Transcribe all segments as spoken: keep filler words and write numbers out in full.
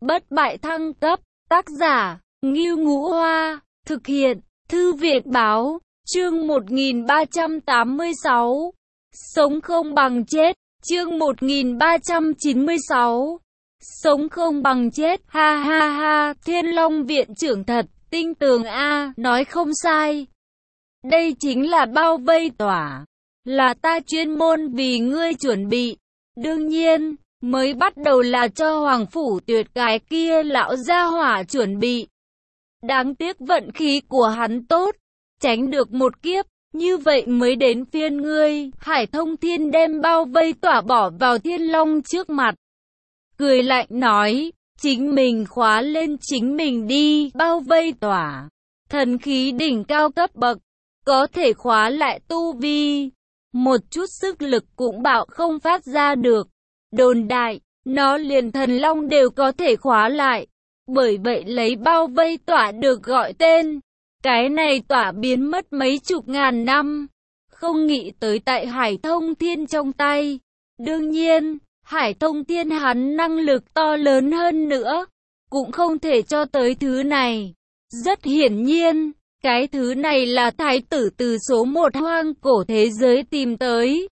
Bất bại thăng cấp, tác giả, Ngưu Ngũ Hoa, thực hiện, Thư viện báo, chương một nghìn ba trăm tám mươi sáu, sống không bằng chết, chương một nghìn ba trăm chín mươi sáu, sống không bằng chết, ha ha ha, Thiên Long viện trưởng thật, tinh tường a, nói không sai. Đây chính là bao vây tỏa, là ta chuyên môn vì ngươi chuẩn bị, đương nhiên, mới bắt đầu là cho Hoàng Phủ Tuyệt cái kia lão gia hỏa chuẩn bị. Đáng tiếc vận khí của hắn tốt, tránh được một kiếp, như vậy mới đến phiên ngươi. Hải Thông Thiên đem bao vây tỏa bỏ vào Thiên Long trước mặt. Cười lạnh nói, chính mình khóa lên chính mình đi, bao vây tỏa. Thần khí đỉnh cao cấp bậc, có thể khóa lại tu vi. Một chút sức lực cũng bạo không phát ra được. Đồn đại, nó liền thần long đều có thể khóa lại. Bởi vậy lấy bao vây tỏa được gọi tên. Cái này tỏa biến mất mấy chục ngàn năm. Không nghĩ tới tại Hải Thông Thiên trong tay. Đương nhiên, Hải Thông Thiên hắn năng lực to lớn hơn nữa. Cũng không thể cho tới thứ này. Rất hiển nhiên, cái thứ này là thái tử từ số một hoang cổ thế giới tìm tới.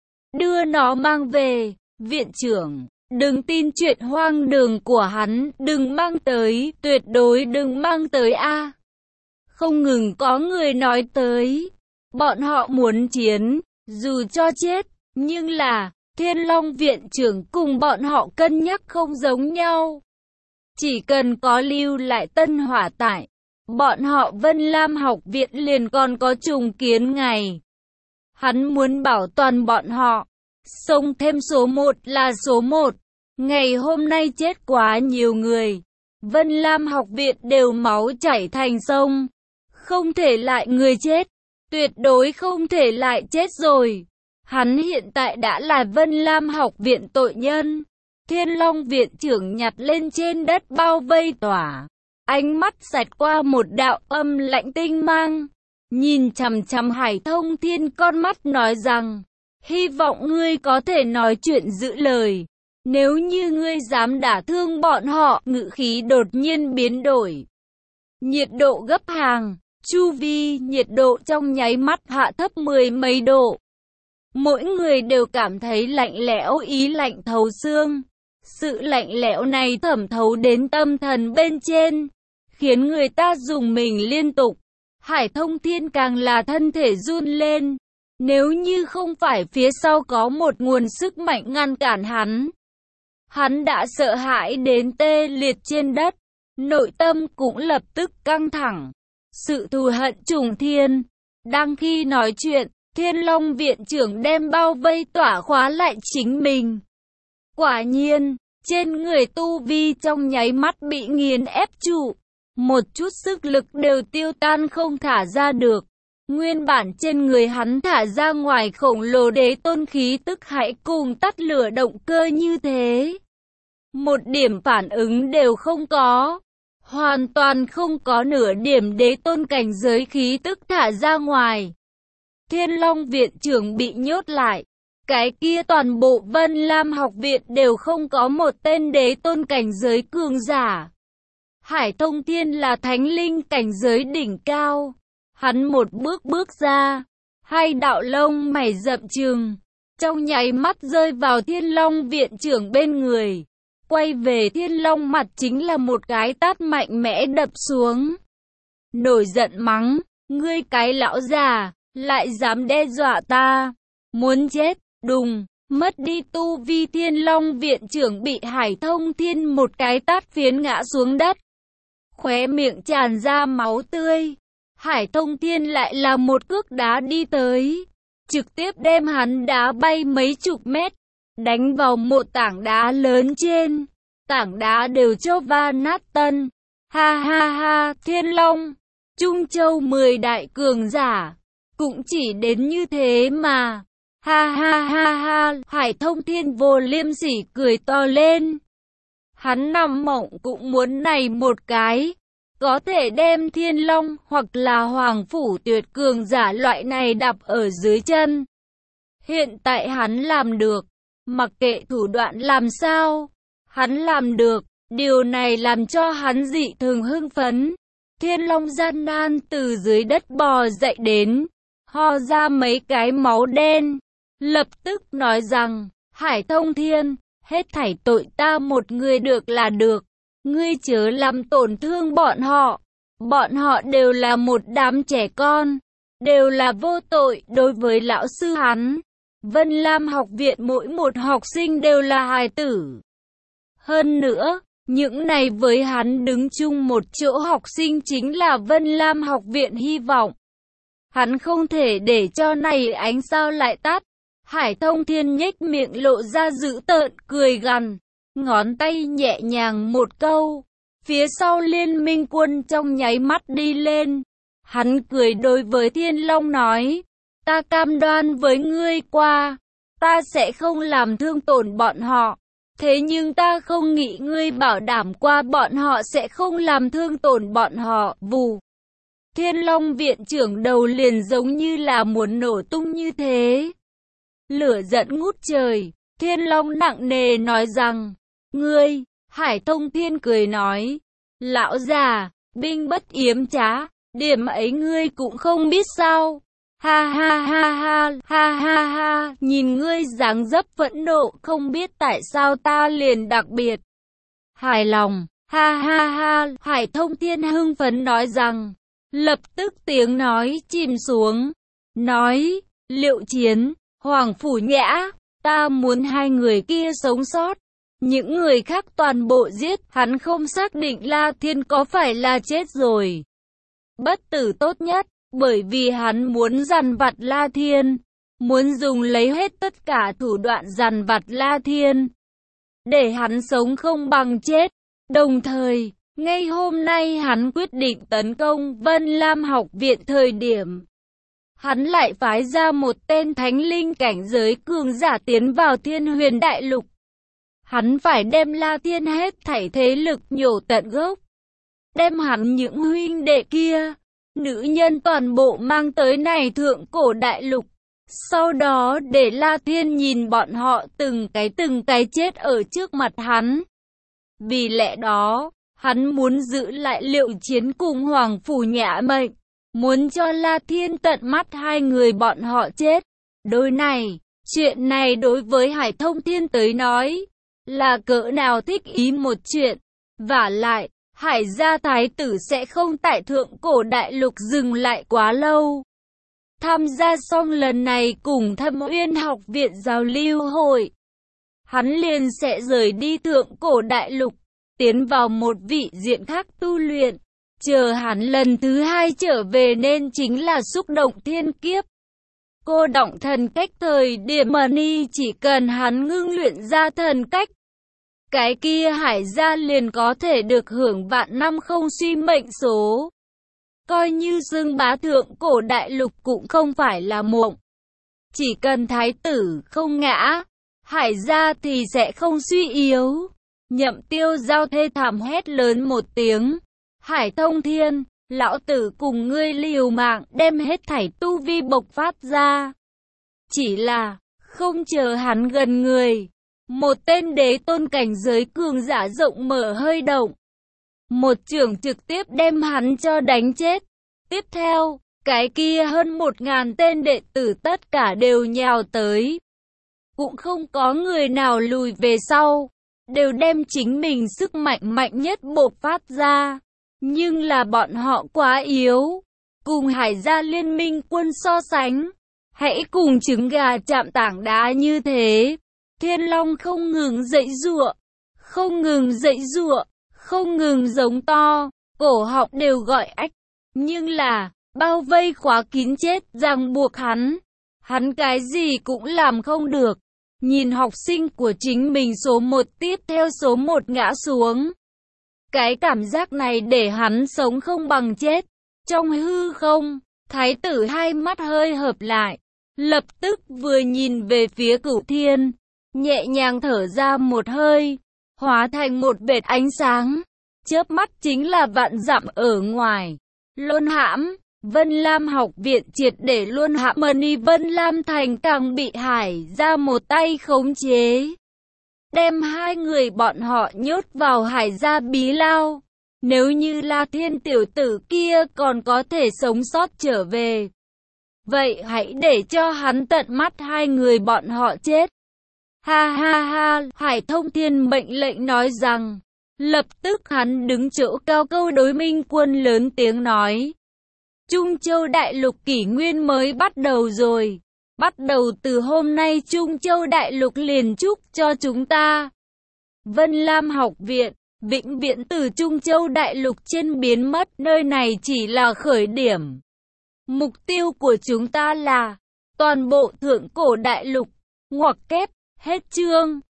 Đưa nó mang về, viện trưởng. Đừng tin chuyện hoang đường của hắn, đừng mang tới, tuyệt đối đừng mang tới a. Không ngừng có người nói tới, bọn họ muốn chiến, dù cho chết, nhưng là, Thiên Long viện trưởng cùng bọn họ cân nhắc không giống nhau. Chỉ cần có lưu lại tân hỏa tại, bọn họ Vân Lam học viện liền còn có trùng kiến ngày. Hắn muốn bảo toàn bọn họ, sống thêm số một là số một. Ngày hôm nay chết quá nhiều người, Vân Lam học viện đều máu chảy thành sông. Không thể lại người chết, tuyệt đối không thể lại chết rồi. Hắn hiện tại đã là Vân Lam học viện tội nhân. Thiên Long viện trưởng nhặt lên trên đất bao vây tỏa. Ánh mắt xẹt qua một đạo âm lạnh tinh mang. Nhìn chằm chằm Hải Thông Thiên, con mắt nói rằng, hy vọng ngươi có thể nói chuyện giữ lời. Nếu như ngươi dám đả thương bọn họ, ngữ khí đột nhiên biến đổi. Nhiệt độ gấp hàng, chu vi nhiệt độ trong nháy mắt hạ thấp mười mấy độ. Mỗi người đều cảm thấy lạnh lẽo, ý lạnh thấu xương. Sự lạnh lẽo này thẩm thấu đến tâm thần bên trên, khiến người ta rùng mình liên tục. Hải Thông Thiên càng là thân thể run lên. Nếu như không phải phía sau có một nguồn sức mạnh ngăn cản hắn, hắn đã sợ hãi đến tê liệt trên đất, nội tâm cũng lập tức căng thẳng. Sự thù hận trùng thiên. Đang khi nói chuyện, Thiên Long viện trưởng đem bao vây tỏa khóa lại chính mình. Quả nhiên, trên người tu vi trong nháy mắt bị nghiền ép trụ. Một chút sức lực đều tiêu tan không thả ra được. Nguyên bản trên người hắn thả ra ngoài khổng lồ đế tôn khí tức hãy cùng tắt lửa động cơ như thế. Một điểm phản ứng đều không có. Hoàn toàn không có nửa điểm đế tôn cảnh giới khí tức thả ra ngoài. Thiên Long viện trưởng bị nhốt lại. Cái kia toàn bộ Vân Lam học viện đều không có một tên đế tôn cảnh giới cường giả. Hải Thông Thiên là thánh linh cảnh giới đỉnh cao. Hắn một bước bước ra, hai đạo lông mày rậm trừng, trong nháy mắt rơi vào Thiên Long viện trưởng bên người. Quay về Thiên Long mặt chính là một cái tát mạnh mẽ đập xuống. Nổi giận mắng, ngươi cái lão già, lại dám đe dọa ta, muốn chết, đùng, mất đi tu vi. Thiên Long viện trưởng bị Hải Thông Thiên một cái tát phiến ngã xuống đất. Khóe miệng tràn ra máu tươi. Hải Thông Thiên lại là một cước đá đi tới, trực tiếp đem hắn đá bay mấy chục mét, đánh vào một tảng đá lớn trên. Tảng đá đều cho va nát tân. Ha ha ha, Thiên Long, Trung Châu mười đại cường giả, cũng chỉ đến như thế mà. Ha ha ha ha, Hải Thông Thiên vô liêm sỉ cười to lên. Hắn nằm mộng cũng muốn này một cái. Có thể đem Thiên Long hoặc là Hoàng Phủ Tuyệt cường giả loại này đạp ở dưới chân. Hiện tại hắn làm được. Mặc kệ thủ đoạn làm sao, hắn làm được. Điều này làm cho hắn dị thường hưng phấn. Thiên Long gian nan từ dưới đất bò dậy đến, ho ra mấy cái máu đen, lập tức nói rằng, Hải Thông Thiên, hết thảy tội ta một người được là được, ngươi chớ làm tổn thương bọn họ, bọn họ đều là một đám trẻ con, đều là vô tội. Đối với lão sư hắn, Vân Lam học viện mỗi một học sinh đều là hài tử. Hơn nữa, những này với hắn đứng chung một chỗ học sinh chính là Vân Lam học viện hy vọng. Hắn không thể để cho này ánh sao lại tắt. Hải Thông Thiên nhếch miệng lộ ra dữ tợn cười gằn, ngón tay nhẹ nhàng một câu. Phía sau liên minh quân trong nháy mắt đi lên. Hắn cười đối với Thiên Long nói, ta cam đoan với ngươi qua, ta sẽ không làm thương tổn bọn họ. Thế nhưng ta không nghĩ ngươi bảo đảm qua bọn họ sẽ không làm thương tổn bọn họ. Vù. Thiên Long viện trưởng đầu liền giống như là muốn nổ tung như thế. Lửa giận ngút trời. Thiên Long nặng nề nói rằng, ngươi, Hải Thông Thiên cười nói, lão già, binh bất yếm trá, điểm ấy ngươi cũng không biết sao. Ha ha ha ha, ha ha ha, nhìn ngươi dáng dấp phẫn nộ, không biết tại sao ta liền đặc biệt hài lòng. Ha ha ha, Hải Thông Thiên hưng phấn nói rằng, lập tức tiếng nói chìm xuống, nói, Liệu Chiến, Hoàng Phủ Nhã, ta muốn hai người kia sống sót, những người khác toàn bộ giết. Hắn không xác định La Thiên có phải là chết rồi, bất tử tốt nhất. Bởi vì hắn muốn dằn vặt La Thiên, muốn dùng lấy hết tất cả thủ đoạn dằn vặt La Thiên, để hắn sống không bằng chết. Đồng thời, ngay hôm nay hắn quyết định tấn công Vân Lam học viện thời điểm, hắn lại phái ra một tên thánh linh cảnh giới cường giả tiến vào Thiên Huyền Đại Lục. Hắn phải đem La Thiên hết thảy thế lực nhổ tận gốc, đem hắn những huynh đệ kia, nữ nhân toàn bộ mang tới này thượng cổ đại lục. Sau đó để La Thiên nhìn bọn họ từng cái từng cái chết ở trước mặt hắn. Vì lẽ đó, hắn muốn giữ lại Liệu Chiến cùng Hoàng Phủ Nhã mệnh, muốn cho La Thiên tận mắt hai người bọn họ chết. Đối này, chuyện này đối với Hải Thông Thiên tới nói, là cỡ nào thích ý một chuyện. Vả lại, Hải gia thái tử sẽ không tại thượng cổ đại lục dừng lại quá lâu. Tham gia xong lần này cùng Thâm Uyên học viện giao lưu hội, hắn liền sẽ rời đi thượng cổ đại lục, tiến vào một vị diện khác tu luyện. Chờ hắn lần thứ hai trở về nên chính là xúc động thiên kiếp. Cô động thần cách thời điểm Mani chỉ cần hắn ngưng luyện ra thần cách, cái kia Hải gia liền có thể được hưởng vạn năm không suy mệnh số. Coi như xưng bá thượng cổ đại lục cũng không phải là mộng. Chỉ cần thái tử không ngã, Hải gia thì sẽ không suy yếu. Nhậm Tiêu Giao thê thảm hét lớn một tiếng. Hải Thông Thiên, lão tử cùng ngươi liều mạng đem hết thảy tu vi bộc phát ra. Chỉ là, không chờ hắn gần người, một tên đế tôn cảnh giới cường giả rộng mở hơi động. Một chưởng trực tiếp đem hắn cho đánh chết. Tiếp theo, cái kia hơn một ngàn tên đệ tử tất cả đều nhào tới. Cũng không có người nào lùi về sau, đều đem chính mình sức mạnh mạnh nhất bộc phát ra. Nhưng là bọn họ quá yếu, cùng Hải gia liên minh quân so sánh, hãy cùng trứng gà chạm tảng đá như thế. Thiên Long không ngừng dãy giụa, không ngừng dãy giụa, không ngừng giống to, cổ họng đều gọi ách. Nhưng là, bao vây khóa kín chết ràng buộc hắn, hắn cái gì cũng làm không được. Nhìn học sinh của chính mình số một tiếp theo số một ngã xuống. Cái cảm giác này để hắn sống không bằng chết. Trong hư không, thái tử hai mắt hơi hợp lại, lập tức vừa nhìn về phía Cửu Thiên, nhẹ nhàng thở ra một hơi, hóa thành một vệt ánh sáng, chớp mắt chính là vạn dặm ở ngoài. Luân hãm, Vân Lam học viện triệt để luân hãm Mani Vân Lam thành càng bị Hải ra một tay khống chế. đem hai người bọn họ nhốt vào Hải Gia Bí Lao. Nếu như La Thiên tiểu tử kia còn có thể sống sót trở về, vậy hãy để cho hắn tận mắt hai người bọn họ chết. Ha ha ha, Hải Thông Thiên mệnh lệnh nói rằng. Lập tức hắn đứng chỗ cao câu đối Minh Quân lớn tiếng nói. Trung Châu Đại Lục kỷ nguyên mới bắt đầu rồi. Bắt đầu từ hôm nay Trung Châu Đại Lục liền chúc cho chúng ta. Vân Lam học viện, vĩnh viễn từ Trung Châu Đại Lục trên biến mất, nơi này chỉ là khởi điểm. Mục tiêu của chúng ta là toàn bộ thượng cổ đại lục, ngoặc kép, hết chương.